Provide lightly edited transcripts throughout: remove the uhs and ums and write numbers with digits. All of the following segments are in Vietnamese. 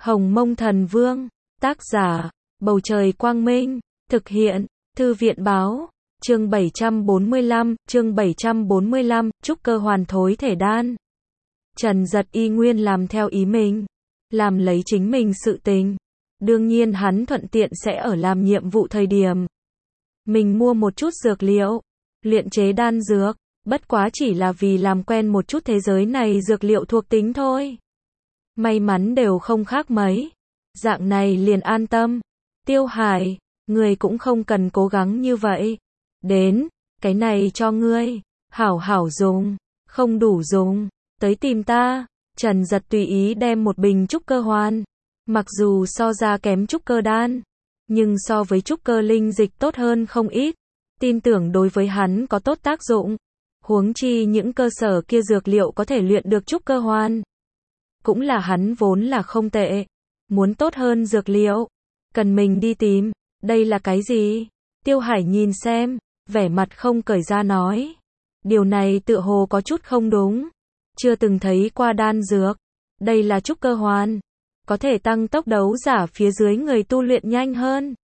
Hồng Mông Thần Vương, tác giả, Bầu Trời Quang Minh, thực hiện, Thư viện Báo, chương 745, trúc cơ hoàn thối thể đan. Trần Giật y nguyên làm theo ý mình, làm lấy chính mình sự tình. Đương nhiên hắn thuận tiện sẽ ở làm nhiệm vụ thời điểm. Mình mua một chút dược liệu, luyện chế đan dược, bất quá chỉ là vì làm quen một chút thế giới này dược liệu thuộc tính thôi. May mắn đều không khác mấy. Dạng này liền an tâm. Tiêu Hải, người cũng không cần cố gắng như vậy. Đến, cái này cho ngươi, hảo hảo dùng, không đủ dùng, tới tìm ta. Trần Giật tùy ý đem một bình trúc cơ hoàn. Mặc dù so ra kém trúc cơ đan, nhưng so với trúc cơ linh dịch tốt hơn không ít. Tin tưởng đối với hắn có tốt tác dụng. Huống chi những cơ sở kia dược liệu có thể luyện được trúc cơ hoàn. Cũng là hắn vốn là không tệ. Muốn tốt hơn dược liệu, cần mình đi tìm. Đây là cái gì? Tiêu Hải nhìn xem, vẻ mặt không cởi ra nói. Điều này tựa hồ có chút không đúng. Chưa từng thấy qua đan dược. Đây là trúc cơ hoàn. Có thể tăng tốc đấu giả phía dưới người tu luyện nhanh hơn.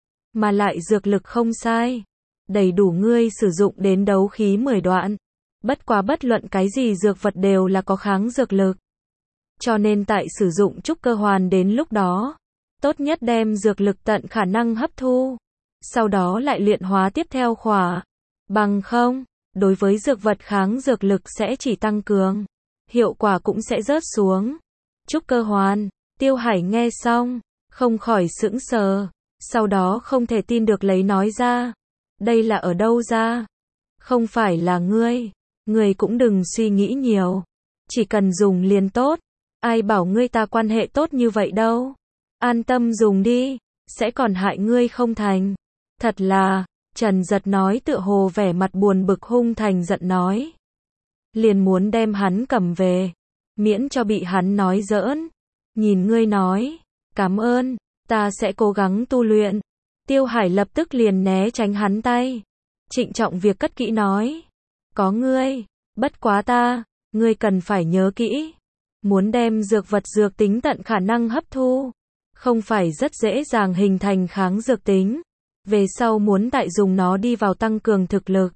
Mà lại dược lực không sai. Đầy đủ ngươi sử dụng đến đấu khí 10 đoạn. Bất quá bất luận cái gì dược vật đều là có kháng dược lực. Cho nên tại sử dụng trúc cơ hoàn đến lúc đó, tốt nhất đem dược lực tận khả năng hấp thu. Sau đó lại luyện hóa tiếp theo khỏa. Bằng không, đối với dược vật kháng dược lực sẽ chỉ tăng cường. Hiệu quả cũng sẽ rớt xuống. Trúc cơ hoàn, Tiêu Hải nghe xong, không khỏi sững sờ. Sau đó không thể tin được lấy nói ra. Đây là ở đâu ra? Không phải là ngươi. Ngươi cũng đừng suy nghĩ nhiều. Chỉ cần dùng liền tốt. Ai bảo ngươi ta quan hệ tốt như vậy đâu. An tâm dùng đi. Sẽ còn hại ngươi không thành. Thật là, Trần Giật nói tựa hồ vẻ mặt buồn bực hung thành giận nói. Liền muốn đem hắn cầm về. Miễn cho bị hắn nói giỡn. Nhìn ngươi nói. Cảm ơn. Ta sẽ cố gắng tu luyện. Tiêu Hải lập tức liền né tránh hắn tay. Trịnh trọng việc cất kỹ nói. Có ngươi. Bất quá ta. Ngươi cần phải nhớ kỹ. Muốn đem dược vật dược tính tận khả năng hấp thu. Không phải rất dễ dàng hình thành kháng dược tính. Về sau muốn tại dùng nó đi vào tăng cường thực lực.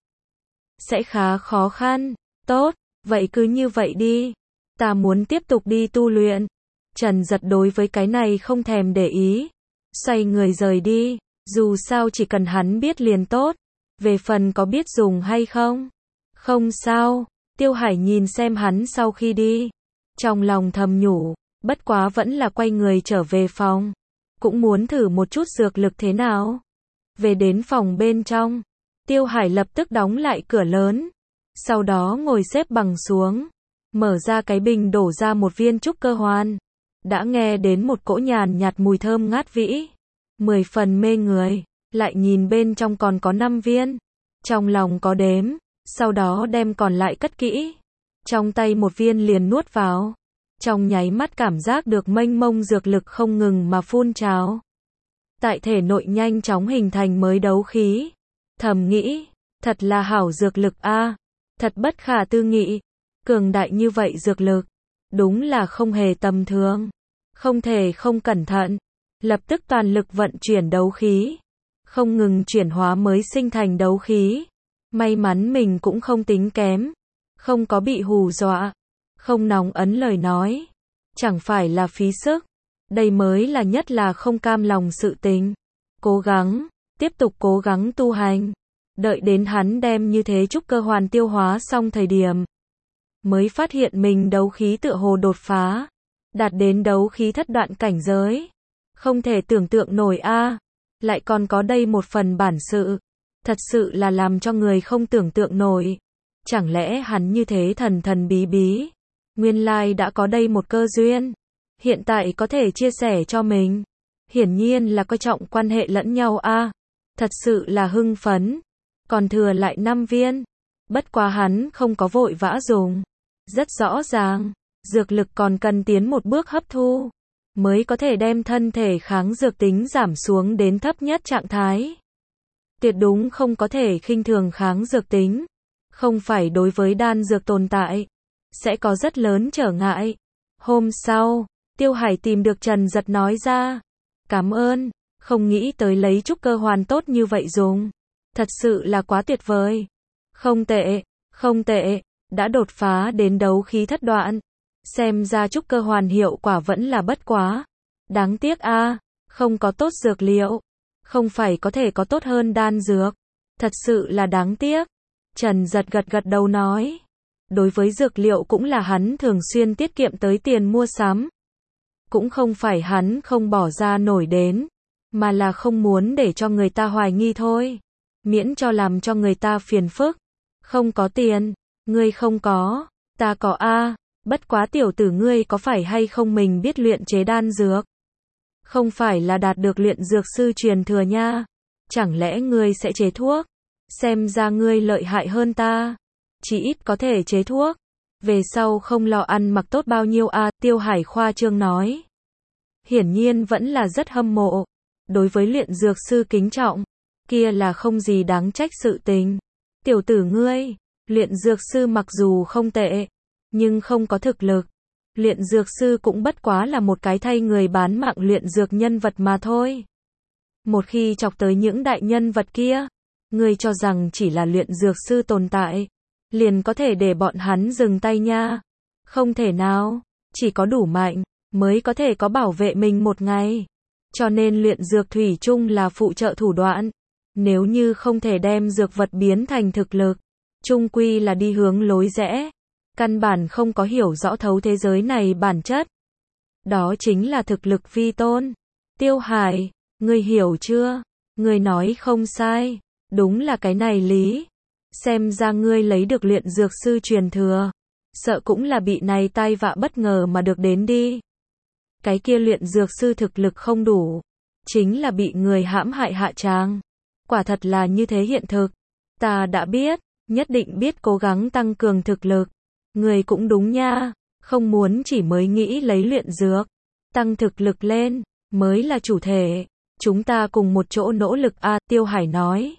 Sẽ khá khó khăn. Tốt. Vậy cứ như vậy đi. Ta muốn tiếp tục đi tu luyện. Trần Giật đối với cái này không thèm để ý. Xoay người rời đi. Dù sao chỉ cần hắn biết liền tốt. Về phần có biết dùng hay không? Không sao. Tiêu Hải nhìn xem hắn sau khi đi. Trong lòng thầm nhủ. Bất quá vẫn là quay người trở về phòng. Cũng muốn thử một chút dược lực thế nào. Về đến phòng bên trong. Tiêu Hải lập tức đóng lại cửa lớn. Sau đó ngồi xếp bằng xuống. Mở ra cái bình đổ ra một viên trúc cơ hoàn. Đã nghe đến một cỗ nhàn nhạt mùi thơm ngát vĩ. 10 phần mê người. Lại nhìn bên trong còn có 5 viên. Trong lòng có đếm. Sau đó đem còn lại cất kỹ. Trong tay một viên liền nuốt vào. Trong nháy mắt cảm giác được mênh mông dược lực không ngừng mà phun trào. Tại thể nội nhanh chóng hình thành mới đấu khí. Thầm nghĩ. Thật là hảo dược lực a. Thật bất khả tư nghị. Cường đại như vậy dược lực. Đúng là không hề tầm thường. Không thể không cẩn thận. Lập tức toàn lực vận chuyển đấu khí. Không ngừng chuyển hóa mới sinh thành đấu khí. May mắn mình cũng không tính kém. Không có bị hù dọa. Không nóng ấn lời nói. Chẳng phải là phí sức. Đây mới là nhất là không cam lòng sự tình. Cố gắng. Tiếp tục cố gắng tu hành. Đợi đến hắn đem như thế trúc cơ hoàn tiêu hóa xong thời điểm. Mới phát hiện mình đấu khí tựa hồ đột phá. Đạt đến đấu khí thất đoạn cảnh giới. Không thể tưởng tượng nổi a. Lại còn có đây một phần bản sự. Thật sự là làm cho người không tưởng tượng nổi. Chẳng lẽ hắn như thế thần thần bí bí. Nguyên lai đã có đây một cơ duyên. Hiện tại có thể chia sẻ cho mình. Hiển nhiên là coi trọng quan hệ lẫn nhau a. Thật sự là hưng phấn. Còn thừa lại 5 viên. Bất quá hắn không có vội vã dùng. Rất rõ ràng. Dược lực còn cần tiến một bước hấp thu. Mới có thể đem thân thể kháng dược tính giảm xuống đến thấp nhất trạng thái. Tuyệt đúng không có thể khinh thường kháng dược tính. Không phải đối với đan dược tồn tại. Sẽ có rất lớn trở ngại. Hôm sau, Tiêu Hải tìm được Trần Giật nói ra. Cảm ơn, không nghĩ tới lấy trúc cơ hoàn tốt như vậy dùng. Thật sự là quá tuyệt vời. Không tệ, không tệ, đã đột phá đến đấu khí thất đoạn. Xem ra trúc cơ hoàn hiệu quả vẫn là bất quá. Đáng tiếc a, không có tốt dược liệu. Không phải có thể có tốt hơn đan dược. Thật sự là đáng tiếc. Trần Giật gật gật đầu nói. Đối với dược liệu cũng là hắn thường xuyên tiết kiệm tới tiền mua sắm. Cũng không phải hắn không bỏ ra nổi đến, mà là không muốn để cho người ta hoài nghi thôi. Miễn cho làm cho người ta phiền phức. Không có tiền, ngươi không có, ta có a, bất quá tiểu tử ngươi có phải hay không mình biết luyện chế đan dược? Không phải là đạt được luyện dược sư truyền thừa nha. Chẳng lẽ ngươi sẽ chế thuốc? Xem ra ngươi lợi hại hơn ta. Chỉ ít có thể chế thuốc. Về sau không lo ăn mặc tốt bao nhiêu a, Tiêu Hải khoa trương nói. Hiển nhiên vẫn là rất hâm mộ. Đối với luyện dược sư kính trọng, kia là không gì đáng trách sự tình. Tiểu tử ngươi, luyện dược sư mặc dù không tệ, nhưng không có thực lực. Luyện dược sư cũng bất quá là một cái thay người bán mạng luyện dược nhân vật mà thôi. Một khi chọc tới những đại nhân vật kia, ngươi cho rằng chỉ là luyện dược sư tồn tại, liền có thể để bọn hắn dừng tay nha. Không thể nào, chỉ có đủ mạnh, mới có thể có bảo vệ mình một ngày. Cho nên luyện dược thủy chung là phụ trợ thủ đoạn. Nếu như không thể đem dược vật biến thành thực lực, chung quy là đi hướng lối rẽ. Căn bản không có hiểu rõ thấu thế giới này bản chất. Đó chính là thực lực vi tôn. Tiêu Hải, ngươi hiểu chưa? Ngươi nói không sai. Đúng là cái này lý. Xem ra ngươi lấy được luyện dược sư truyền thừa. Sợ cũng là bị này tai vạ bất ngờ mà được đến đi. Cái kia luyện dược sư thực lực không đủ. Chính là bị người hãm hại hạ tràng. Quả thật là như thế hiện thực. Ta đã biết, nhất định biết cố gắng tăng cường thực lực. Người cũng đúng nha, không muốn chỉ mới nghĩ lấy luyện dược. Tăng thực lực lên, mới là chủ thể. Chúng ta cùng một chỗ nỗ lực a, Tiêu Hải nói.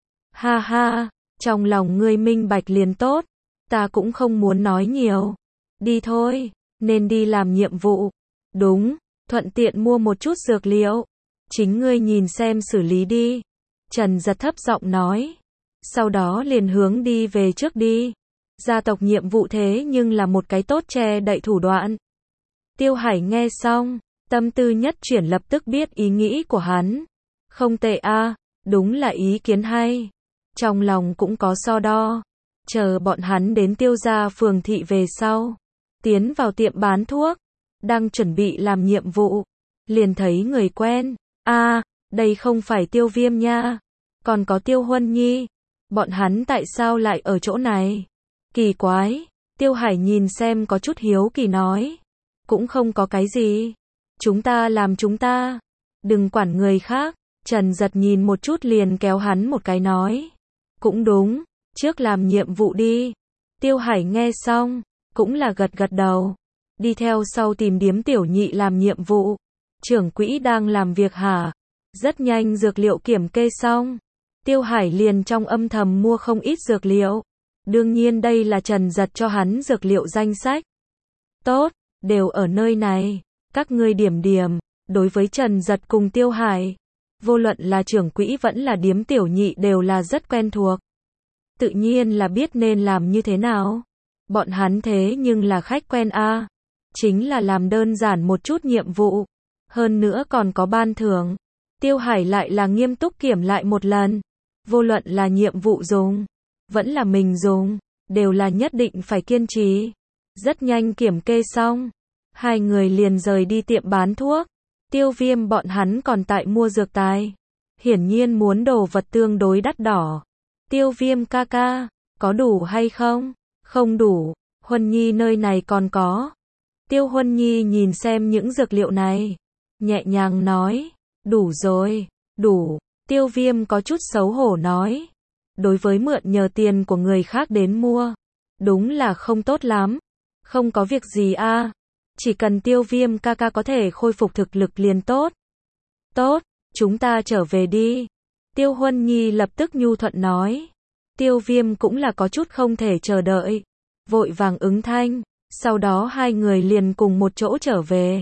Ha ha, trong lòng ngươi minh bạch liền tốt. Ta cũng không muốn nói nhiều. Đi thôi, nên đi làm nhiệm vụ. Đúng, thuận tiện mua một chút dược liệu. Chính ngươi nhìn xem xử lý đi. Trần Giật thấp giọng nói. Sau đó liền hướng đi về trước đi. Gia tộc nhiệm vụ thế nhưng là một cái tốt che đậy thủ đoạn. Tiêu Hải nghe xong, tâm tư nhất chuyển lập tức biết ý nghĩ của hắn. Không tệ a, đúng là ý kiến hay. Trong lòng cũng có so đo. Chờ bọn hắn đến Tiêu gia phường thị về sau. Tiến vào tiệm bán thuốc. Đang chuẩn bị làm nhiệm vụ. Liền thấy người quen. A, đây không phải Tiêu Viêm nha. Còn có Tiêu Huân Nhi. Bọn hắn tại sao lại ở chỗ này? Kỳ quái. Tiêu Hải nhìn xem có chút hiếu kỳ nói. Cũng không có cái gì. Chúng ta làm chúng ta. Đừng quản người khác. Trần Giật nhìn một chút liền kéo hắn một cái nói. Cũng đúng. Trước làm nhiệm vụ đi. Tiêu Hải nghe xong. Cũng là gật gật đầu. Đi theo sau tìm điếm tiểu nhị làm nhiệm vụ. Trưởng quỹ đang làm việc hả? Rất nhanh dược liệu kiểm kê xong. Tiêu Hải liền trong âm thầm mua không ít dược liệu. Đương nhiên đây là Trần Giật cho hắn dược liệu danh sách. Tốt, đều ở nơi này. Các ngươi điểm điểm. Đối với Trần Giật cùng Tiêu Hải, vô luận là trưởng quỹ vẫn là điếm tiểu nhị đều là rất quen thuộc. Tự nhiên là biết nên làm như thế nào. Bọn hắn thế nhưng là khách quen a. Chính là làm đơn giản một chút nhiệm vụ. Hơn nữa còn có ban thưởng. Tiêu Hải lại là nghiêm túc kiểm lại một lần. Vô luận là nhiệm vụ dùng, vẫn là mình dùng, đều là nhất định phải kiên trì. Rất nhanh kiểm kê xong. Hai người liền rời đi tiệm bán thuốc. Tiêu Viêm bọn hắn còn tại mua dược tài. Hiển nhiên muốn đồ vật tương đối đắt đỏ. Tiêu Viêm ca ca, có đủ hay không? Không đủ, Huân Nhi nơi này còn có. Tiêu Huân Nhi nhìn xem những dược liệu này. Nhẹ nhàng nói, đủ rồi, đủ. Tiêu Viêm có chút xấu hổ nói. Đối với mượn nhờ tiền của người khác đến mua. Đúng là không tốt lắm. Không có việc gì a. Chỉ cần Tiêu Viêm ca ca có thể khôi phục thực lực liền tốt. Tốt, chúng ta trở về đi. Tiêu Huân Nhi lập tức nhu thuận nói. Tiêu Viêm cũng là có chút không thể chờ đợi. Vội vàng ứng thanh. Sau đó hai người liền cùng một chỗ trở về.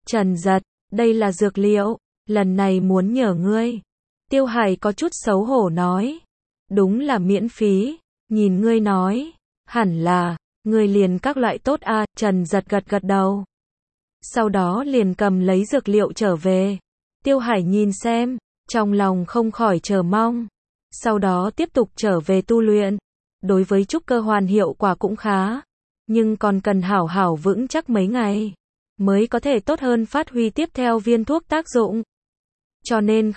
Trần Giật, đây là dược liệu, lần này muốn nhờ ngươi. Tiêu Hải có chút xấu hổ nói. Đúng là miễn phí, nhìn ngươi nói, hẳn là, ngươi liền các loại tốt a. Trần Giật gật gật đầu. Sau đó liền cầm lấy dược liệu trở về. Tiêu Hải nhìn xem, trong lòng không khỏi chờ mong. Sau đó tiếp tục trở về tu luyện. Đối với trúc cơ hoàn hiệu quả cũng khá, nhưng còn cần hảo hảo vững chắc mấy ngày, mới có thể tốt hơn phát huy tiếp theo viên thuốc tác dụng. Cho nên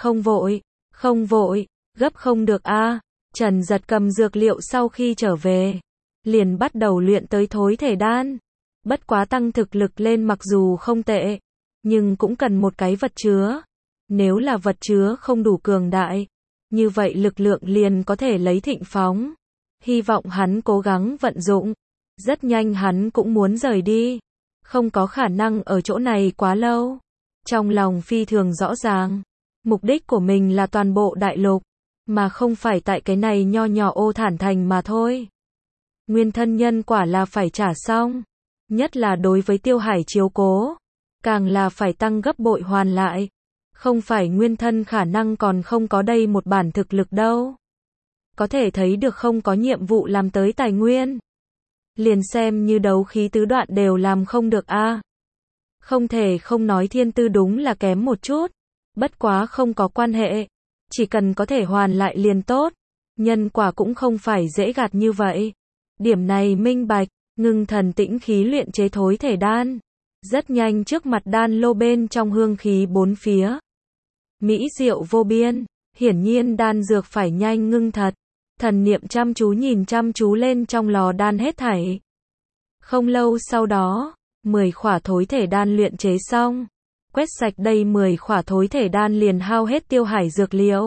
không vội, gấp không được a. Trần Giật cầm dược liệu sau khi trở về, liền bắt đầu luyện tới thối thể đan. Bất quá tăng thực lực lên mặc dù không tệ, nhưng cũng cần một cái vật chứa. Nếu là vật chứa không đủ cường đại, như vậy lực lượng liền có thể lấy thịnh phóng. Hy vọng hắn cố gắng vận dụng. Rất nhanh hắn cũng muốn rời đi, không có khả năng ở chỗ này quá lâu. Trong lòng phi thường rõ ràng, mục đích của mình là toàn bộ đại lục, mà không phải tại cái này nho nhỏ Ô Thản Thành mà thôi. Nguyên thân nhân quả là phải trả xong, nhất là đối với Tiêu Hải chiếu cố, càng là phải tăng gấp bội hoàn lại. Không phải nguyên thân khả năng còn không có đây một bản thực lực đâu. Có thể thấy được không có nhiệm vụ làm tới tài nguyên. Liền xem như đấu khí tứ đoạn đều làm không được a. Không thể không nói thiên tư đúng là kém một chút. Bất quá không có quan hệ. Chỉ cần có thể hoàn lại liền tốt. Nhân quả cũng không phải dễ gạt như vậy. Điểm này minh bạch, ngưng thần tĩnh khí luyện chế thối thể đan. Rất nhanh trước mặt đan lô bên trong hương khí bốn phía. Mỹ diệu vô biên, hiển nhiên đan dược phải nhanh ngưng thật. Thần niệm chăm chú nhìn chăm chú lên trong lò đan hết thảy. Không lâu sau đó, 10 khỏa thối thể đan luyện chế xong. Quét sạch đây 10 khỏa thối thể đan liền hao hết Tiêu Hải dược liệu.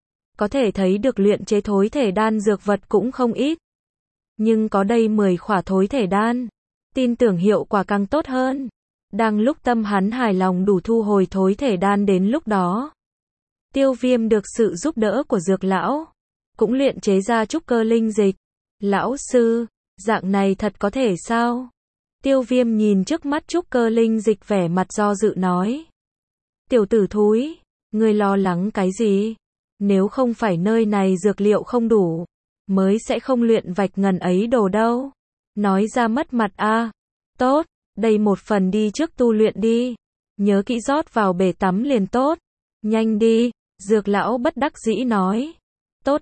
Có thể thấy được luyện chế thối thể đan dược vật cũng không ít. Nhưng có đây 10 khỏa thối thể đan, tin tưởng hiệu quả càng tốt hơn. Đang lúc tâm hắn hài lòng đủ thu hồi thối thể đan đến lúc đó. Tiêu Viêm được sự giúp đỡ của dược lão, cũng luyện chế ra trúc cơ linh dịch. Lão sư, dạng này thật có thể sao? Tiêu Viêm nhìn trước mắt trúc cơ linh dịch vẻ mặt do dự nói. Tiểu tử thúi, ngươi lo lắng cái gì? Nếu không phải nơi này dược liệu không đủ, mới sẽ không luyện vạch ngần ấy đồ đâu. Nói ra mất mặt a. Tốt, đây một phần đi trước tu luyện đi. Nhớ kỹ rót vào bể tắm liền tốt. Nhanh đi, dược lão bất đắc dĩ nói. Tốt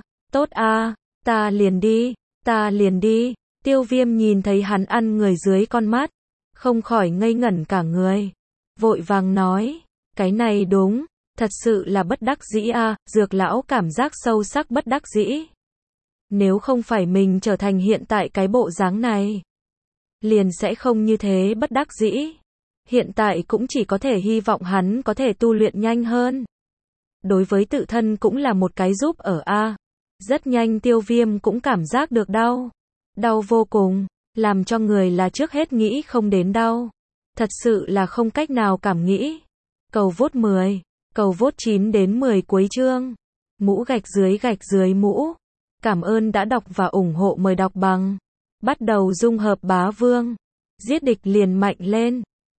a, ta liền đi. Tiêu Viêm nhìn thấy hắn ăn người dưới con mắt, không khỏi ngây ngẩn cả người. Vội vàng nói, cái này đúng, thật sự là bất đắc dĩ a. Dược lão cảm giác sâu sắc bất đắc dĩ. Nếu không phải mình trở thành hiện tại cái bộ dáng này, liền sẽ không như thế bất đắc dĩ. Hiện tại cũng chỉ có thể hy vọng hắn có thể tu luyện nhanh hơn. Đối với tự thân cũng là một cái giúp ở a. Rất nhanh Tiêu Viêm cũng cảm giác được đau. Đau vô cùng, làm cho người là trước hết nghĩ không đến đau. Thật sự là không cách nào cảm nghĩ. Cầu vote 10, cầu vote 9 đến 10 cuối chương. Mũ gạch dưới mũ. Cảm ơn đã đọc và ủng hộ, mời đọc bằng. Bắt đầu dung hợp bá vương. Giết địch liền mạnh lên.